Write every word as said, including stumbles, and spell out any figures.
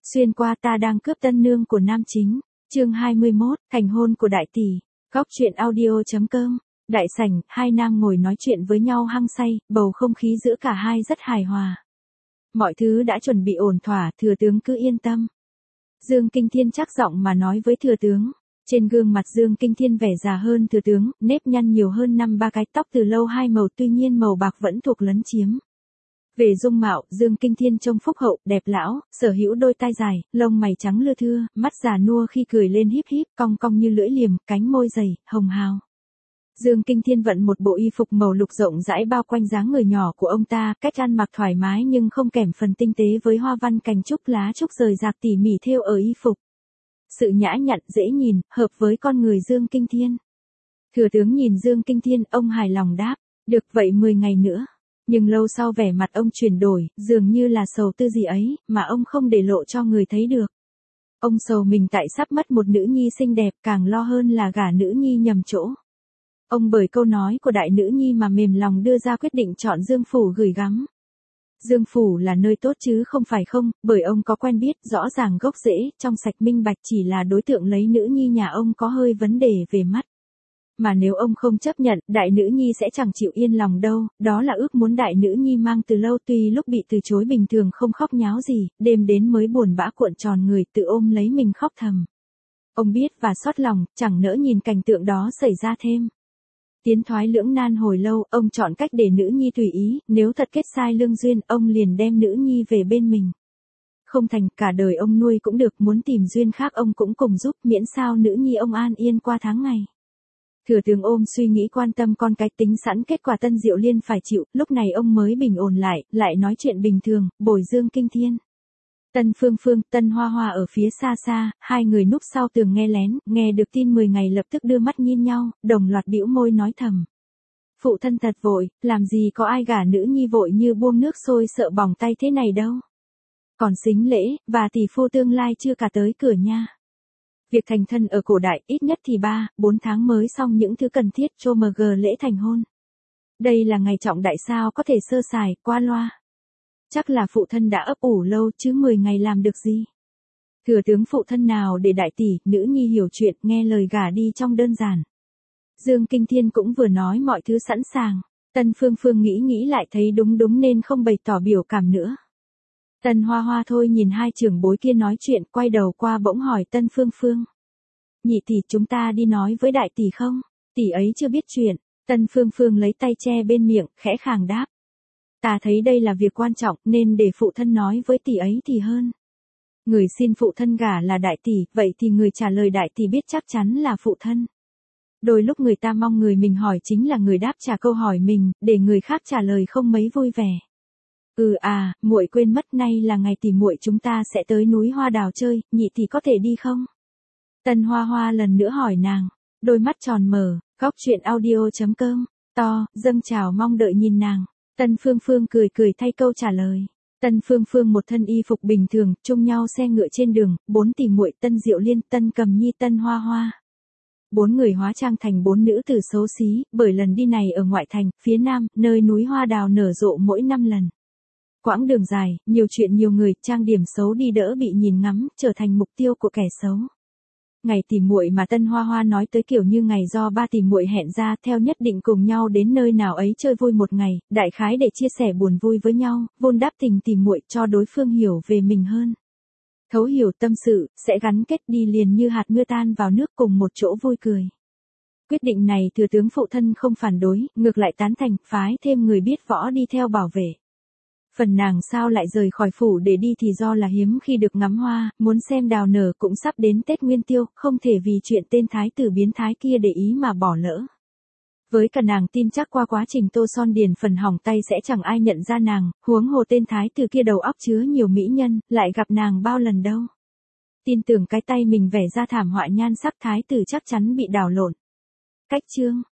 Xuyên qua ta đang cướp tân nương của nam chính. Chương hai mươi mốt, thành hôn của đại tỷ. Góc truyện audio chấm com. Đại sảnh, hai nam ngồi nói chuyện với nhau hăng say, bầu không khí giữa cả hai rất hài hòa. Mọi thứ đã chuẩn bị ổn thỏa, thừa tướng cứ yên tâm. Dương Kinh Thiên chắc giọng mà nói với thừa tướng. Trên gương mặt Dương Kinh Thiên vẻ già hơn thừa tướng, nếp nhăn nhiều hơn năm ba cái, tóc từ lâu hai màu, tuy nhiên màu bạc vẫn thuộc lấn chiếm. Về dung mạo, Dương Kinh Thiên trông phúc hậu, đẹp lão, sở hữu đôi tai dài, lông mày trắng lưa thưa, mắt già nua khi cười lên híp híp, cong cong như lưỡi liềm, cánh môi dày, hồng hào. Dương Kinh Thiên vận một bộ y phục màu lục rộng rãi bao quanh dáng người nhỏ của ông ta, cách ăn mặc thoải mái nhưng không kém phần tinh tế với hoa văn cành trúc lá trúc rời rạc tỉ mỉ thêu ở y phục. Sự nhã nhặn dễ nhìn, hợp với con người Dương Kinh Thiên. Thừa tướng nhìn Dương Kinh Thiên, ông hài lòng đáp, được vậy mười ngày nữa. Nhưng lâu sau vẻ mặt ông chuyển đổi, dường như là sầu tư gì ấy, mà ông không để lộ cho người thấy được. Ông sầu mình tại sắp mất một nữ nhi xinh đẹp, càng lo hơn là gả nữ nhi nhầm chỗ. Ông bởi câu nói của đại nữ nhi mà mềm lòng đưa ra quyết định chọn Dương Phủ gửi gắm. Dương Phủ là nơi tốt chứ không phải không, bởi ông có quen biết, rõ ràng gốc rễ, trong sạch minh bạch, chỉ là đối tượng lấy nữ nhi nhà ông có hơi vấn đề về mắt. Mà nếu ông không chấp nhận, đại nữ nhi sẽ chẳng chịu yên lòng đâu, đó là ước muốn đại nữ nhi mang từ lâu, tuy lúc bị từ chối bình thường không khóc nháo gì, đêm đến mới buồn bã cuộn tròn người tự ôm lấy mình khóc thầm. Ông biết và xót lòng, chẳng nỡ nhìn cảnh tượng đó xảy ra thêm. Tiến thoái lưỡng nan hồi lâu, ông chọn cách để nữ nhi tùy ý, nếu thật kết sai lương duyên, ông liền đem nữ nhi về bên mình. Không thành, cả đời ông nuôi cũng được, muốn tìm duyên khác ông cũng cùng giúp, miễn sao nữ nhi ông an yên qua tháng ngày. Thừa tướng ôm suy nghĩ quan tâm con cái, tính sẵn kết quả Tân Diệu Liên phải chịu, lúc này ông mới bình ổn lại, lại nói chuyện bình thường, bồi Dương Kinh Thiên. Tân Phương Phương, Tân Hoa Hoa ở phía xa xa, hai người núp sau tường nghe lén, nghe được tin mười ngày lập tức đưa mắt nhìn nhau, đồng loạt bĩu môi nói thầm. Phụ thân thật vội, làm gì có ai gả nữ nhi vội như buông nước sôi sợ bỏng tay thế này đâu. Còn sính lễ, và tỷ phu tương lai chưa cả tới cửa nha. Việc thành thân ở cổ đại ít nhất thì ba, bốn tháng mới xong những thứ cần thiết cho mg lễ thành hôn. Đây là ngày trọng đại sao có thể sơ sài, qua loa. Chắc là phụ thân đã ấp ủ lâu chứ mười ngày làm được gì. Thừa tướng phụ thân nào để đại tỷ, nữ nhi hiểu chuyện, nghe lời gả đi trong đơn giản. Dương Kinh Thiên cũng vừa nói mọi thứ sẵn sàng. Tân Phương Phương nghĩ nghĩ lại thấy đúng đúng nên không bày tỏ biểu cảm nữa. Tân Hoa Hoa thôi nhìn hai trưởng bối kia nói chuyện, quay đầu qua bỗng hỏi Tân Phương Phương. Nhị tỷ, chúng ta đi nói với đại tỷ không? Tỷ ấy chưa biết chuyện. Tân Phương Phương lấy tay che bên miệng, khẽ khàng đáp. Ta thấy đây là việc quan trọng nên để phụ thân nói với tỷ ấy thì hơn. Người xin phụ thân gả là đại tỷ, vậy thì người trả lời đại tỷ biết chắc chắn là phụ thân. Đôi lúc người ta mong người mình hỏi chính là người đáp trả câu hỏi mình, để người khác trả lời không mấy vui vẻ. Ừ à, muội quên mất, nay là ngày tỷ muội chúng ta sẽ tới núi Hoa Đào chơi, nhị tỷ có thể đi không? Tân Hoa Hoa lần nữa hỏi nàng, đôi mắt tròn mở, góc truyện audio chấm com, to, dâng trào mong đợi nhìn nàng. Tân Phương Phương cười cười thay câu trả lời. Tân Phương Phương một thân y phục bình thường, chung nhau xe ngựa trên đường, bốn tỷ muội Tân Diệu Liên, Tân Cầm Nhi, Tân Hoa Hoa. Bốn người hóa trang thành bốn nữ tử xấu xí, bởi lần đi này ở ngoại thành, phía nam, nơi núi hoa đào nở rộ mỗi năm lần. Quãng đường dài, nhiều chuyện nhiều người, trang điểm xấu đi đỡ bị nhìn ngắm, trở thành mục tiêu của kẻ xấu. Ngày tỷ muội mà Tân Hoa Hoa nói tới kiểu như ngày do ba tỷ muội hẹn ra, theo nhất định cùng nhau đến nơi nào ấy chơi vui một ngày, đại khái để chia sẻ buồn vui với nhau, vun đắp tình tỷ muội cho đối phương hiểu về mình hơn. Thấu hiểu tâm sự, sẽ gắn kết đi liền như hạt mưa tan vào nước cùng một chỗ vui cười. Quyết định này thừa tướng phụ thân không phản đối, ngược lại tán thành, phái thêm người biết võ đi theo bảo vệ. Phần nàng sao lại rời khỏi phủ để đi thì do là hiếm khi được ngắm hoa, muốn xem đào nở, cũng sắp đến Tết Nguyên Tiêu, không thể vì chuyện tên thái tử biến thái kia để ý mà bỏ lỡ. Với cả nàng tin chắc qua quá trình tô son điền phần hỏng tay sẽ chẳng ai nhận ra nàng, huống hồ tên thái tử kia đầu óc chứa nhiều mỹ nhân, lại gặp nàng bao lần đâu. Tin tưởng cái tay mình vẽ ra thảm họa nhan sắc thái tử chắc chắn bị đảo lộn. Cách chương